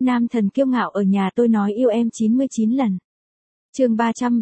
Nam thần kiêu ngạo ở nhà tôi nói yêu em 99 lần. Chương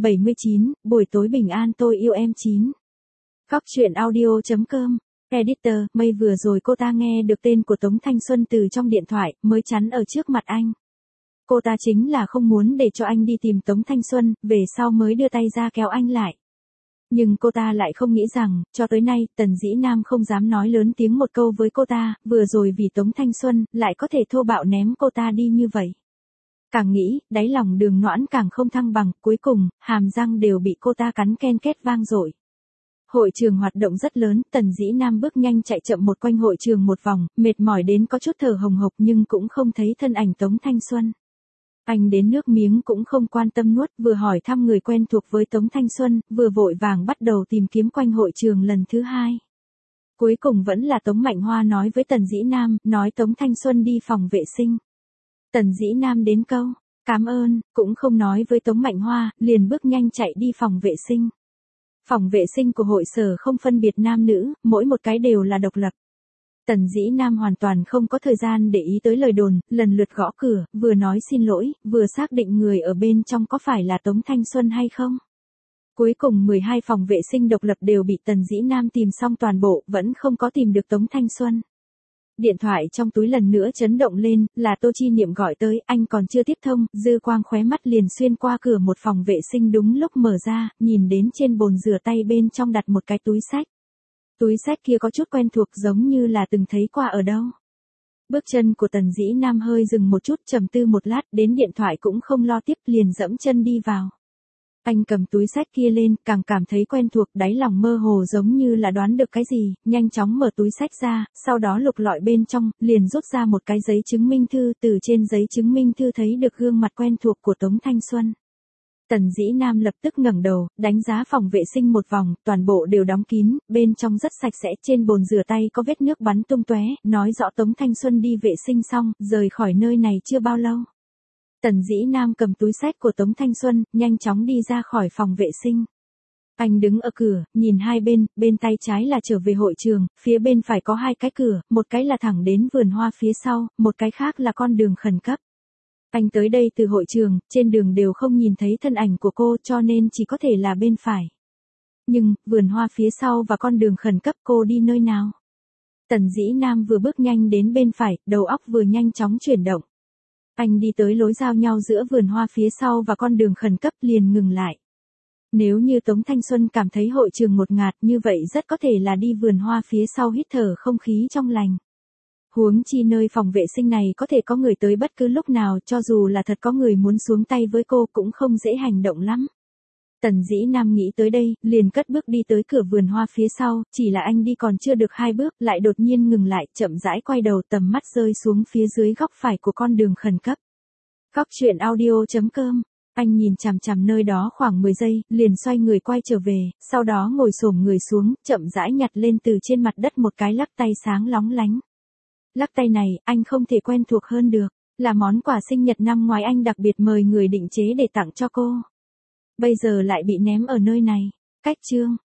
379, buổi tối bình an tôi yêu em 9. Góc truyện audio.com. Editor, mây vừa rồi cô ta nghe được tên của Tống Thanh Xuân từ trong điện thoại, mới chắn ở trước mặt anh. Cô ta chính là không muốn để cho anh đi tìm Tống Thanh Xuân, về sau mới đưa tay ra kéo anh lại. Nhưng cô ta lại không nghĩ rằng, cho tới nay, Tần Dĩ Nam không dám nói lớn tiếng một câu với cô ta, vừa rồi vì Tống Thanh Xuân, lại có thể thô bạo ném cô ta đi như vậy. Càng nghĩ, đáy lòng Đường Noãn càng không thăng bằng, cuối cùng, hàm răng đều bị cô ta cắn ken két vang dội. Hội trường hoạt động rất lớn, Tần Dĩ Nam bước nhanh chạy chậm một quanh hội trường một vòng, mệt mỏi đến có chút thở hồng hộc nhưng cũng không thấy thân ảnh Tống Thanh Xuân. Anh đến nước miếng cũng không quan tâm nuốt, vừa hỏi thăm người quen thuộc với Tống Thanh Xuân, vừa vội vàng bắt đầu tìm kiếm quanh hội trường lần thứ hai. Cuối cùng vẫn là Tống Mạnh Hoa nói với Tần Dĩ Nam, nói Tống Thanh Xuân đi phòng vệ sinh. Tần Dĩ Nam đến câu, cảm ơn, cũng không nói với Tống Mạnh Hoa, liền bước nhanh chạy đi phòng vệ sinh. Phòng vệ sinh của hội sở không phân biệt nam nữ, mỗi một cái đều là độc lập. Tần Dĩ Nam hoàn toàn không có thời gian để ý tới lời đồn, lần lượt gõ cửa, vừa nói xin lỗi, vừa xác định người ở bên trong có phải là Tống Thanh Xuân hay không. Cuối cùng 12 phòng vệ sinh độc lập đều bị Tần Dĩ Nam tìm xong toàn bộ, vẫn không có tìm được Tống Thanh Xuân. Điện thoại trong túi lần nữa chấn động lên, là Tô Chi Niệm gọi tới, anh còn chưa tiếp thông, dư quang khóe mắt liền xuyên qua cửa một phòng vệ sinh đúng lúc mở ra, nhìn đến trên bồn rửa tay bên trong đặt một cái túi xách. Túi xách kia có chút quen thuộc giống như là từng thấy qua ở đâu. Bước chân của Tần Dĩ Nam hơi dừng một chút trầm tư một lát, đến điện thoại cũng không lo tiếp liền dẫm chân đi vào. Anh cầm túi xách kia lên, càng cảm thấy quen thuộc, đáy lòng mơ hồ giống như là đoán được cái gì, nhanh chóng mở túi xách ra, sau đó lục lọi bên trong, liền rút ra một cái giấy chứng minh thư, từ trên giấy chứng minh thư thấy được gương mặt quen thuộc của Tống Thanh Xuân. Tần Dĩ Nam lập tức ngẩng đầu, đánh giá phòng vệ sinh một vòng, toàn bộ đều đóng kín, bên trong rất sạch sẽ, trên bồn rửa tay có vết nước bắn tung tóe, nói rõ Tống Thanh Xuân đi vệ sinh xong, rời khỏi nơi này chưa bao lâu. Tần Dĩ Nam cầm túi xách của Tống Thanh Xuân, nhanh chóng đi ra khỏi phòng vệ sinh. Anh đứng ở cửa, nhìn hai bên, bên tay trái là trở về hội trường, phía bên phải có hai cái cửa, một cái là thẳng đến vườn hoa phía sau, một cái khác là con đường khẩn cấp. Anh tới đây từ hội trường, trên đường đều không nhìn thấy thân ảnh của cô cho nên chỉ có thể là bên phải. Nhưng, vườn hoa phía sau và con đường khẩn cấp cô đi nơi nào? Tần Dĩ Nam vừa bước nhanh đến bên phải, đầu óc vừa nhanh chóng chuyển động. Anh đi tới lối giao nhau giữa vườn hoa phía sau và con đường khẩn cấp liền ngừng lại. Nếu như Tống Thanh Xuân cảm thấy hội trường ngột ngạt như vậy rất có thể là đi vườn hoa phía sau hít thở không khí trong lành. Huống chi nơi phòng vệ sinh này có thể có người tới bất cứ lúc nào, cho dù là thật có người muốn xuống tay với cô cũng không dễ hành động lắm. Tần Dĩ Nam nghĩ tới đây, liền cất bước đi tới cửa vườn hoa phía sau, chỉ là anh đi còn chưa được 2 bước, lại đột nhiên ngừng lại, chậm rãi quay đầu, tầm mắt rơi xuống phía dưới góc phải của con đường khẩn cấp. Góc truyện audio.com. Anh nhìn chằm chằm nơi đó khoảng 10 giây, liền xoay người quay trở về, sau đó ngồi xổm người xuống, chậm rãi nhặt lên từ trên mặt đất một cái lắc tay sáng lóng lánh. Lắc tay này, anh không thể quen thuộc hơn được, là món quà sinh nhật năm ngoái anh đặc biệt mời người định chế để tặng cho cô. Bây giờ lại bị ném ở nơi này. Cách chương.